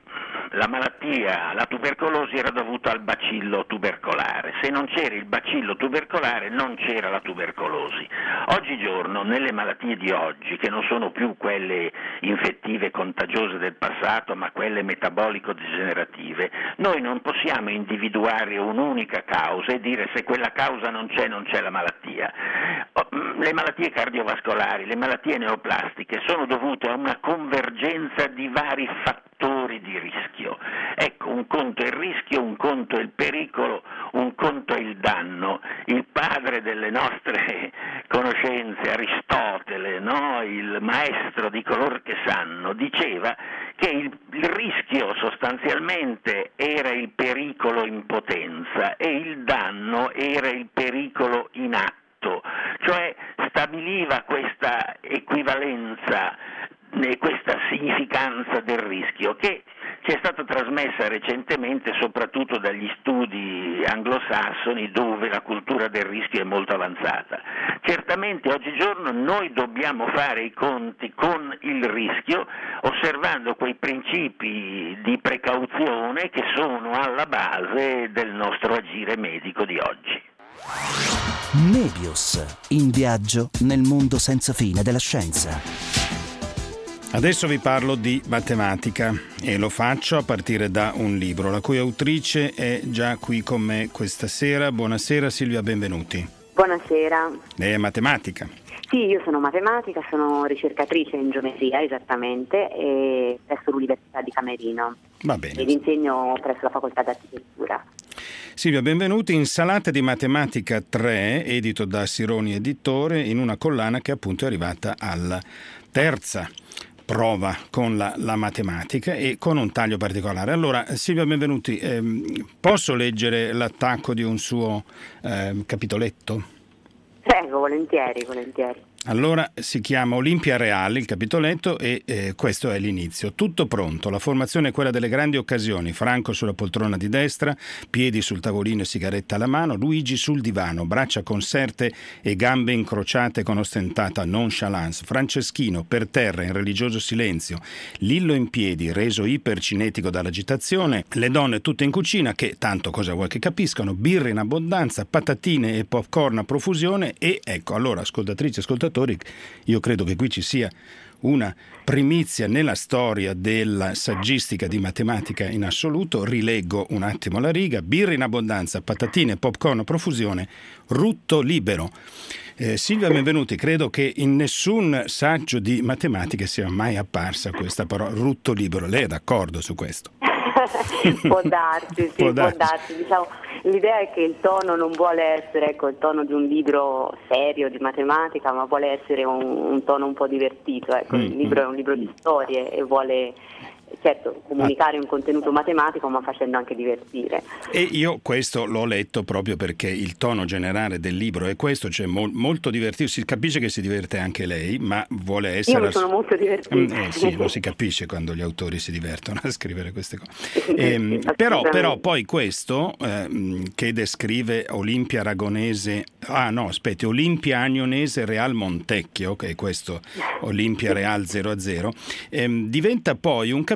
la malattia, la tubercolosi era dovuta al bacillo tubercolare. Se non c'era il bacillo tubercolare non c'era la tubercolosi. Oggigiorno, nelle malattie di oggi, che non sono più quelle infettive contagiose del passato, ma quelle metabolico-degenerative, noi non possiamo individuare un'unica causa e dire se quella causa non c'è, non c'è la malattia. Le malattie cardiovascolari, le malattie neoplastiche sono dovute a una convergenza di vari fattori di rischio. Ecco, un conto è il rischio, un conto è il pericolo, un conto è il danno. Il padre delle nostre conoscenze, Aristotele, no? Il maestro di coloro che sanno, diceva che il, il rischio sostanzialmente era il pericolo in potenza e il danno era il pericolo in atto, cioè stabiliva questa equivalenza e questa significanza del rischio che ci è stata trasmessa recentemente soprattutto dagli studi anglosassoni, dove la cultura del rischio è molto avanzata. Certamente oggigiorno noi dobbiamo fare i conti con il rischio osservando quei principi di precauzione che sono alla base del nostro agire medico di oggi. Mebius, in viaggio nel mondo senza fine della scienza. Adesso vi parlo di matematica e lo faccio a partire da un libro, la cui autrice è già qui con me questa sera. Buonasera Silvia, benvenuti. Buonasera. Lei è matematica? Sì, io sono matematica, sono ricercatrice in geometria esattamente e presso l'Università di Camerino. Va bene. Ed insegno presso la Facoltà d'Architettura. Silvia, benvenuti. Insalate di matematica tre, edito da Sironi Editore, in una collana che appunto è arrivata alla terza prova con la, la matematica e con un taglio particolare. Allora, Silvia, benvenuti. Eh, posso leggere l'attacco di un suo eh, capitoletto? Prego, volentieri, volentieri. Allora si chiama Olimpia Reale il capitoletto e eh, questo è l'inizio. Tutto pronto, la formazione è quella delle grandi occasioni. Franco sulla poltrona di destra, piedi sul tavolino e sigaretta alla mano, Luigi sul divano, braccia conserte e gambe incrociate con ostentata nonchalance. Franceschino per terra in religioso silenzio, Lillo in piedi, reso ipercinetico dall'agitazione, le donne tutte in cucina che, tanto cosa vuoi che capiscano, birre in abbondanza, patatine e popcorn a profusione e ecco, allora ascoltatrici e ascoltatori, io credo che qui ci sia una primizia nella storia della saggistica di matematica in assoluto. Rileggo un attimo la riga: birra in abbondanza, patatine, popcorn a profusione, rutto libero. Eh, Silvia, benvenuti. Credo che in nessun saggio di matematica sia mai apparsa questa parola, rutto libero. Lei è d'accordo su questo? Può darsi, sì, può può darsi. darsi. Diciamo, l'idea è che il tono non vuole essere ecco, il tono di un libro serio di matematica, ma vuole essere un, un tono un po' divertito. Ecco. Mm, il libro mm. è un libro di storie e vuole certo comunicare un contenuto matematico, ma facendo anche divertire. E io questo l'ho letto proprio perché il tono generale del libro è questo, cioè mo- molto divertito, si capisce che si diverte anche lei, ma vuole essere... Io mi sono molto divertita. Eh, sì, lo si capisce quando gli autori si divertono a scrivere queste cose. Eh, però, però poi questo eh, che descrive Olimpia Aragonese, ah no, aspetti, Olimpia Agnonese Real Montecchio, che è questo Olimpia Real zero a zero, eh, diventa poi un capitolo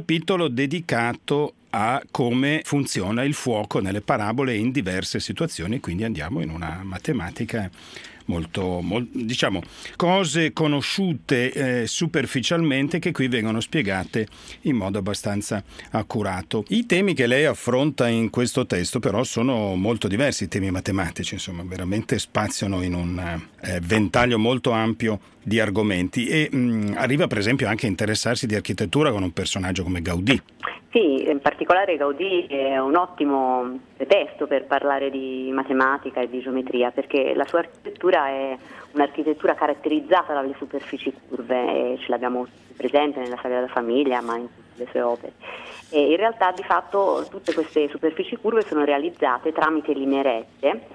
dedicato a come funziona il fuoco nelle parabole in diverse situazioni, quindi andiamo in una matematica molto, molto diciamo, cose conosciute eh, superficialmente che qui vengono spiegate in modo abbastanza accurato. I temi che lei affronta in questo testo però sono molto diversi, i temi matematici, insomma, veramente spaziano in un eh, ventaglio molto ampio di argomenti e mh, arriva per esempio anche a interessarsi di architettura con un personaggio come Gaudì. Sì, in particolare Gaudì è un ottimo testo per parlare di matematica e di geometria, perché la sua architettura è un'architettura caratterizzata dalle superfici curve e ce l'abbiamo presente nella Sagrada Famiglia, ma in tutte le sue opere. E in realtà di fatto tutte queste superfici curve sono realizzate tramite linee rette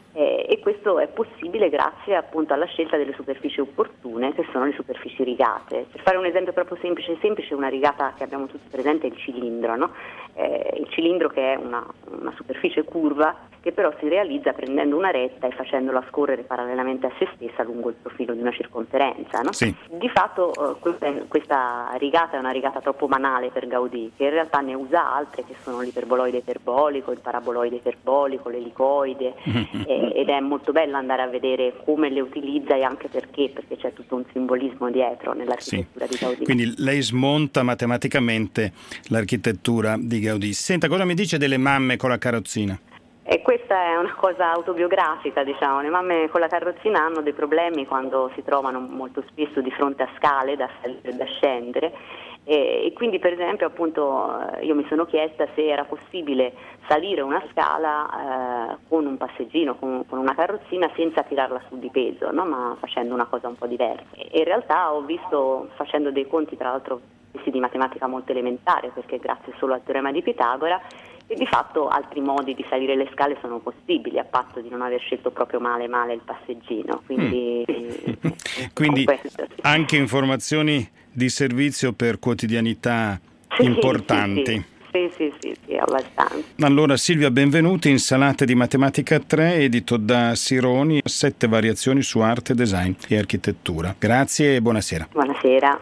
Eh, e questo è possibile grazie appunto alla scelta delle superfici opportune, che sono le superfici rigate. Per fare un esempio proprio semplice semplice, una rigata che abbiamo tutti presente è il cilindro, no? Eh, il cilindro che è una, una superficie curva che però si realizza prendendo una retta e facendola scorrere parallelamente a se stessa lungo il profilo di una circonferenza, no? Sì. Di fatto eh, questa, questa rigata è una rigata troppo banale per Gaudì, che in realtà ne usa altre, che sono l'iperboloide iperbolico, il paraboloide iperbolico, l'elicoide, eh, ed è molto bello andare a vedere come le utilizza e anche perché, perché c'è tutto un simbolismo dietro nell'architettura sì. di Gaudì. Quindi lei smonta matematicamente l'architettura di Gaudì. Senta, cosa mi dice delle mamme con la carrozzina? E questa è una cosa autobiografica, diciamo. Le mamme con la carrozzina hanno dei problemi quando si trovano molto spesso di fronte a scale da, da scendere e, e quindi per esempio appunto io mi sono chiesta se era possibile salire una scala eh, con un passeggino, con, con una carrozzina senza tirarla su di peso, no? Ma facendo una cosa un po' diversa. E in realtà ho visto, facendo dei conti tra l'altro di matematica molto elementare, perché grazie solo al teorema di Pitagora, e di fatto altri modi di salire le scale sono possibili a patto di non aver scelto proprio male male il passeggino, quindi, mm. quindi questo, sì. Anche informazioni di servizio per quotidianità sì, importanti. Sì, sì, sì, sì, sì, abbastanza. Allora Silvia, benvenuti. Insalate di Matematica tre, edito da Sironi, sette variazioni su arte, design e architettura. Grazie e buonasera. Buonasera.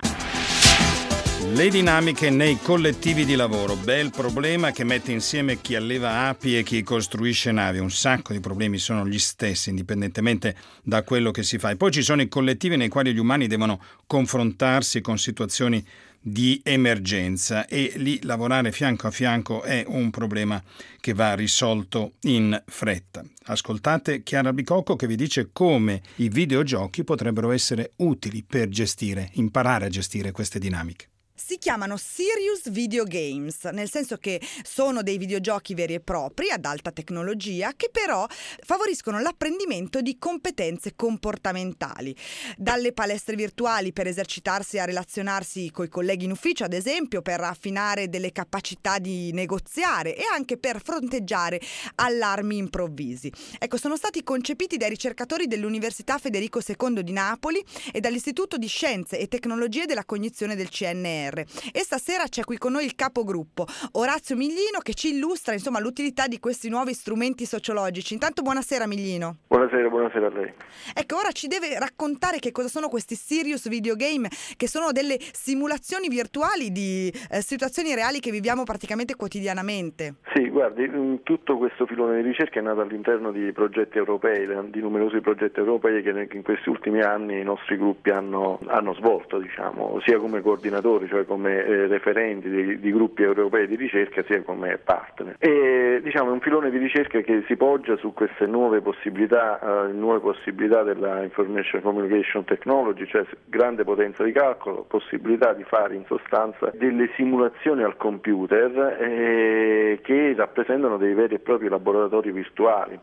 Le dinamiche nei collettivi di lavoro, bel problema che mette insieme chi alleva api e chi costruisce navi. Un sacco di problemi sono gli stessi, indipendentemente da quello che si fa. E poi ci sono i collettivi nei quali gli umani devono confrontarsi con situazioni di emergenza e lì lavorare fianco a fianco è un problema che va risolto in fretta. Ascoltate Chiara Bicocco che vi dice come i videogiochi potrebbero essere utili per gestire, imparare a gestire queste dinamiche. Si chiamano Serious Video Games, nel senso che sono dei videogiochi veri e propri ad alta tecnologia che però favoriscono l'apprendimento di competenze comportamentali. Dalle palestre virtuali per esercitarsi a relazionarsi coi colleghi in ufficio, ad esempio, per affinare delle capacità di negoziare e anche per fronteggiare allarmi improvvisi. Ecco, sono stati concepiti dai ricercatori dell'Università Federico secondo di Napoli e dall'Istituto di Scienze e Tecnologie della Cognizione del C N R. E stasera c'è qui con noi il capogruppo Orazio Miglino che ci illustra insomma l'utilità di questi nuovi strumenti sociologici. Intanto buonasera Miglino. Buonasera, buonasera a lei. Ecco, ora ci deve raccontare che cosa sono questi serious video game, che sono delle simulazioni virtuali di eh, situazioni reali che viviamo praticamente quotidianamente. Sì, guardi, tutto questo filone di ricerca è nato all'interno di progetti europei, di numerosi progetti europei che in questi ultimi anni i nostri gruppi hanno, hanno svolto, diciamo, sia come coordinatori, cioè come eh, referenti di, di gruppi europei di ricerca, sia come partner. E diciamo è un filone di ricerca che si poggia su queste nuove possibilità, eh, nuove possibilità della Information Communication Technology, cioè grande potenza di calcolo, possibilità di fare in sostanza delle simulazioni al computer eh, che rappresentano dei veri e propri laboratori virtuali.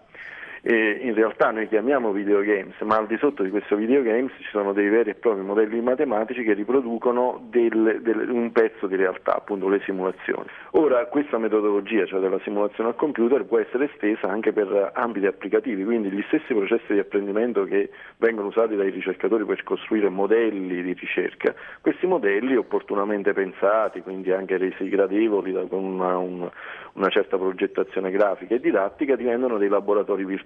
E in realtà noi chiamiamo videogames, ma al di sotto di questo videogames ci sono dei veri e propri modelli matematici che riproducono del, del, un pezzo di realtà, appunto le simulazioni. Ora questa metodologia, cioè della simulazione al computer, può essere estesa anche per ambiti applicativi, quindi gli stessi processi di apprendimento che vengono usati dai ricercatori per costruire modelli di ricerca, questi modelli opportunamente pensati, quindi anche resi gradevoli da, con una, un, una certa progettazione grafica e didattica, diventano dei laboratori virtuali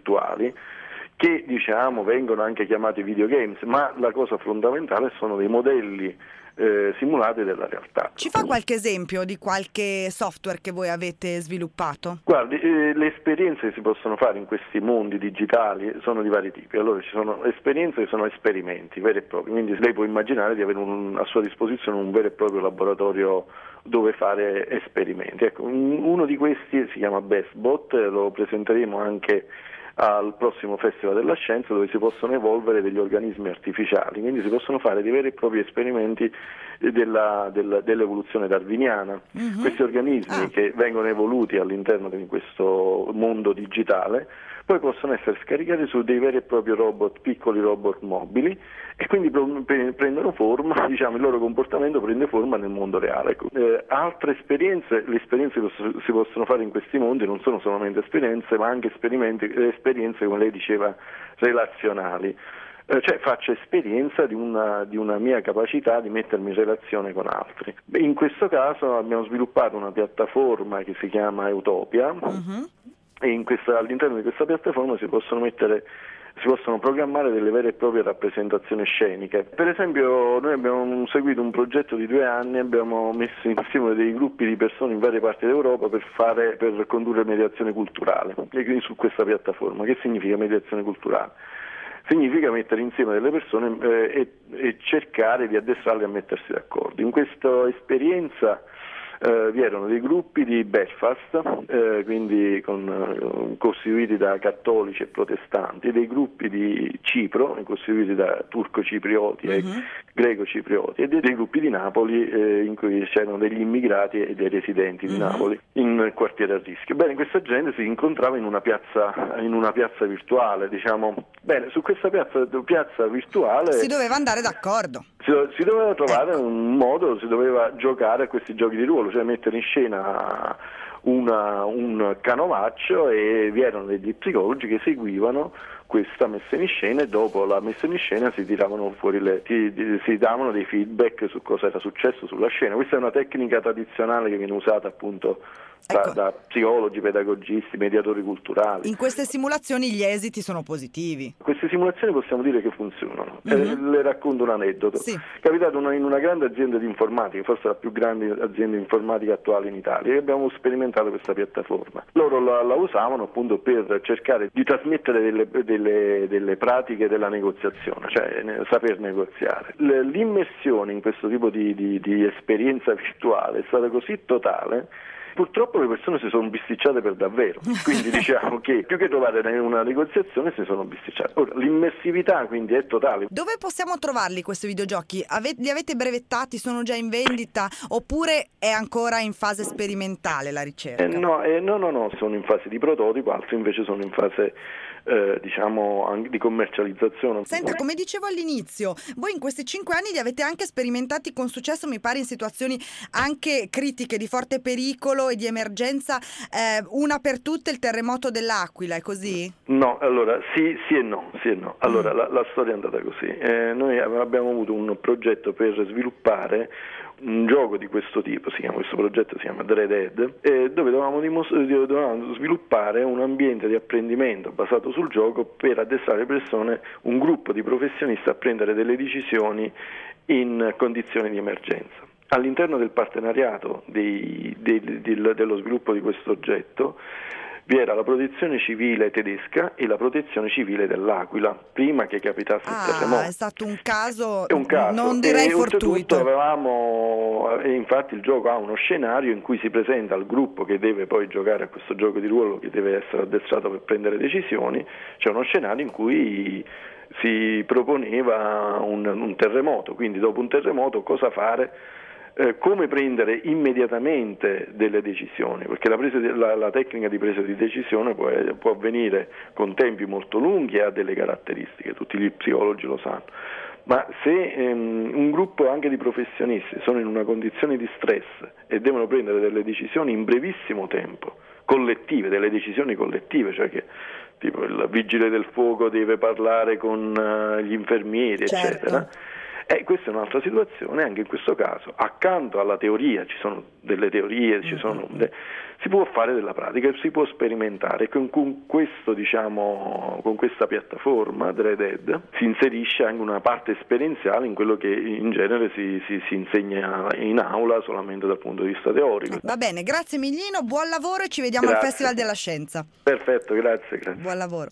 che diciamo vengono anche chiamati videogames, ma la cosa fondamentale sono dei modelli eh, simulati della realtà. Ci fa qualche esempio di qualche software che voi avete sviluppato? Guardi, eh, le esperienze che si possono fare in questi mondi digitali sono di vari tipi. Allora ci sono esperienze che sono esperimenti veri e propri, quindi lei può immaginare di avere un, a sua disposizione un vero e proprio laboratorio dove fare esperimenti. Ecco, uno di questi si chiama BestBot, lo presenteremo anche al prossimo Festival della Scienza, dove si possono evolvere degli organismi artificiali, quindi si possono fare dei veri e propri esperimenti della, della, dell'evoluzione darwiniana. Mm-hmm. Questi organismi ah. che vengono evoluti all'interno di questo mondo digitale poi possono essere scaricati su dei veri e propri robot, piccoli robot mobili, e quindi prendono forma, diciamo il loro comportamento prende forma nel mondo reale. Ecco. Eh, altre esperienze, le esperienze che si possono fare in questi mondi non sono solamente esperienze, ma anche esperienze, come lei diceva, relazionali. Eh, cioè faccio esperienza di una, di una mia capacità di mettermi in relazione con altri. Beh, in questo caso abbiamo sviluppato una piattaforma che si chiama Utopia, uh-huh. e in questa, all'interno di questa piattaforma si possono mettere si possono programmare delle vere e proprie rappresentazioni sceniche. Per esempio noi abbiamo seguito un progetto di due anni, abbiamo messo insieme dei gruppi di persone in varie parti d'Europa per fare per condurre mediazione culturale, e quindi su questa piattaforma. Che significa mediazione culturale? Significa mettere insieme delle persone eh, e, e cercare di addestrarle a mettersi d'accordo. In questa esperienza Uh, vi erano dei gruppi di Belfast, uh, quindi con, uh, costituiti da cattolici e protestanti, dei gruppi di Cipro, costituiti da turco-ciprioti uh-huh. e greco-ciprioti, e dei, dei gruppi di Napoli uh, in cui c'erano degli immigrati e dei residenti di uh-huh. Napoli in quartiere a rischio. Bene, questa gente si incontrava in una piazza, in una piazza virtuale, diciamo. Bene, su questa piazza, piazza virtuale si doveva andare d'accordo. Si, si doveva trovare ecco. un modo, si doveva giocare a questi giochi di ruolo, cioè mettere in scena una, un canovaccio, e vi erano degli psicologi che seguivano questa messa in scena, e dopo la messa in scena si tiravano fuori le, si, si davano dei feedback su cosa era successo sulla scena. Questa è una tecnica tradizionale che viene usata appunto da, ecco. da psicologi, pedagogisti, mediatori culturali. In queste simulazioni gli esiti sono positivi. Queste simulazioni possiamo dire che funzionano. Mm-hmm. Eh, le racconto un aneddoto. Sì. È capitato una, in una grande azienda di informatica, forse la più grande azienda di informatica attuale in Italia, e abbiamo sperimentato questa piattaforma. Loro la, la usavano appunto per cercare di trasmettere delle, delle, delle pratiche della negoziazione, cioè ne, saper negoziare. L, l'immersione in questo tipo di, di, di esperienza virtuale è stata così totale. Purtroppo le persone si sono bisticciate per davvero, quindi diciamo che più che trovare una negoziazione si sono bisticciate. Ora, l'immersività quindi è totale. Dove possiamo trovarli questi videogiochi? Ave- li avete brevettati? Sono già in vendita? Oppure è ancora in fase sperimentale la ricerca? Eh, no, eh, no, no, no, sono in fase di prototipo, altri invece sono in fase eh, diciamo anche di commercializzazione. Senta, come dicevo all'inizio, voi in questi cinque anni li avete anche sperimentati con successo, mi pare in situazioni anche critiche, di forte pericolo e di emergenza, eh, una per tutte il terremoto dell'Aquila, è così? No, allora sì, sì e no, sì e no. Allora mm. la, la storia è andata così. Eh, noi abbiamo avuto un progetto per sviluppare un gioco di questo tipo, si chiama, questo progetto si chiama Dread Head, eh, dove dovevamo, dimos- dovevamo sviluppare un ambiente di apprendimento basato sul gioco per addestrare le persone, un gruppo di professionisti a prendere delle decisioni in condizioni di emergenza. All'interno del partenariato dei, dei, del, dello sviluppo di questo oggetto vi era la protezione civile tedesca e la protezione civile dell'Aquila, prima che capitasse ah, il terremoto. È stato un caso, è un caso. non direi e fortuito. Avevamo, e infatti il gioco ha uno scenario in cui si presenta al gruppo che deve poi giocare a questo gioco di ruolo, che deve essere addestrato per prendere decisioni. C'è uno scenario in cui si proponeva un, un terremoto, quindi dopo un terremoto cosa fare? Eh, come prendere immediatamente delle decisioni, perché la, presa di, la, la tecnica di presa di decisione può, può avvenire con tempi molto lunghi e ha delle caratteristiche, tutti gli psicologi lo sanno, ma se ehm, un gruppo anche di professionisti sono in una condizione di stress e devono prendere delle decisioni in brevissimo tempo, collettive, delle decisioni collettive, cioè che tipo il vigile del fuoco deve parlare con uh, gli infermieri, certo. eccetera. E questa è un'altra situazione, anche in questo caso, accanto alla teoria, ci sono delle teorie, ci sono de- si può fare della pratica, si può sperimentare, e con, con questo, diciamo, con questa piattaforma Dread Head si inserisce anche una parte esperienziale in quello che in genere si, si, si insegna in aula solamente dal punto di vista teorico. Va bene, grazie Miglino, buon lavoro e ci vediamo grazie. al Festival della Scienza. Perfetto, grazie, grazie. Buon lavoro.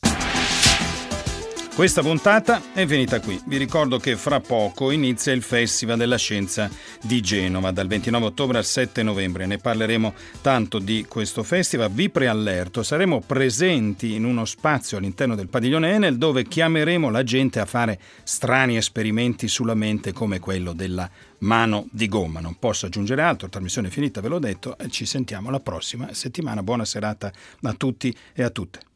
Questa puntata è finita qui. Vi ricordo che fra poco inizia il Festival della Scienza di Genova, dal ventinove ottobre al sette novembre. Ne parleremo tanto di questo festival. Vi preallerto, saremo presenti in uno spazio all'interno del padiglione Enel dove chiameremo la gente a fare strani esperimenti sulla mente come quello della mano di gomma. Non posso aggiungere altro, trasmissione finita, ve l'ho detto, e ci sentiamo la prossima settimana. Buona serata a tutti e a tutte.